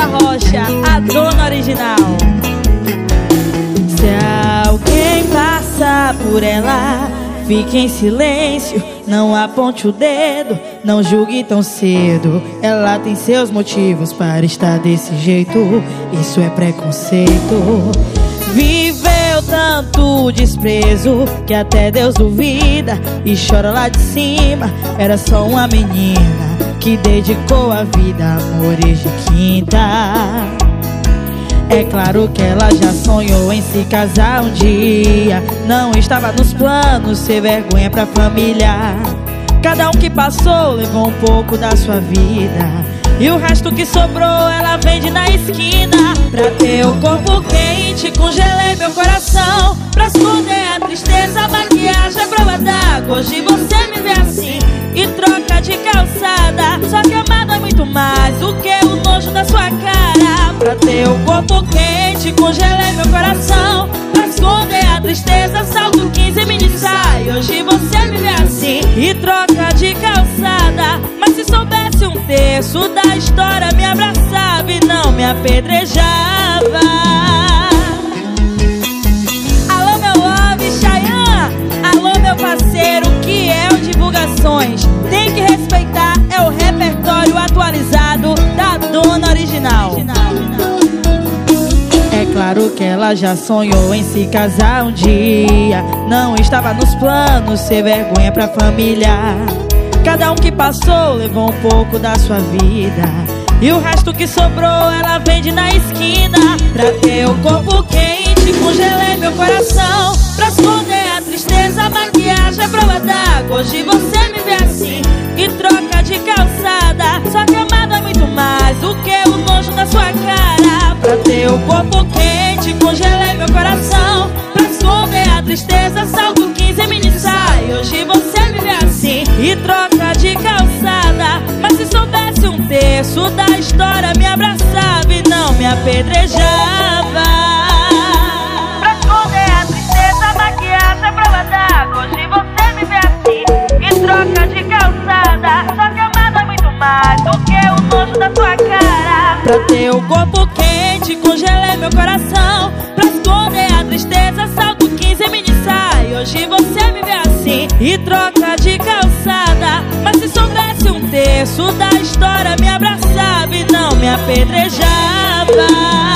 Rocha, a dona original. Se alguém passar por ela, fique em silêncio, não aponte o dedo, não julgue tão cedo. Ela tem seus motivos para estar desse jeito, isso é preconceito. Viveu tanto desprezo que até Deus duvida e chora lá de cima. Era só uma menina que dedicou a vida a amores de quinta. É claro que ela já sonhou em se casar um dia, não estava nos planos ser vergonha pra família. Cada um que passou levou um pouco da sua vida, e o resto que sobrou ela vende na esquina. Pra ter o corpo quente, congelei meu coração. Pra esconder a tristeza, a maquiagem é prova d'água. Hoje você me vê assim e troca de calçada. Só que amado é muito mais do que o nojo da sua cara. Pra ter o corpo quente, congelei meu coração. Pra esconder a tristeza, salto 15 mini saia. Hoje você me vê assim e troca de calçada. Mas se soubesse um terço da história, me abraçava e não me apedrejava. Alô meu love, Chayanne. Alô meu parceiro, que é o Divulgações. Tem que respeitar, é o repertório atualizado da dona original. É claro que ela já sonhou em se casar um dia, não estava nos planos ser vergonha pra família. Cada um que passou levou um pouco da sua vida, e o resto que sobrou ela vende na esquina. Pra ter o corpo quente, congelei meu coração. Pra esconder a tristeza, a maquiagem é prova d'água. Hoje você me vê assim e troca de calçada. Só que amado é muito mais do que o nojo da sua cara. Pra ter o corpo quente, congelei meu coração. Pra esconder a tristeza, salto 15 mini saia. Hoje você me vê assim e troca de calçada. Mas se soubesse um terço da história, me abraçava e não me apedrejava. Pra esconder a tristeza, a maquiagem é prova d'água. Hoje você me vê assim e troca de calçada. Só que amado é muito mais do que o nojo da sua cara. Pra ter o corpo quente, congelei meu coração. Pra esconder a tristeza, salto 15 mini saia. Hoje você me vê assim e troca de calçada. Mas se soubesse um terço da história, me abraçava e não me apedrejava.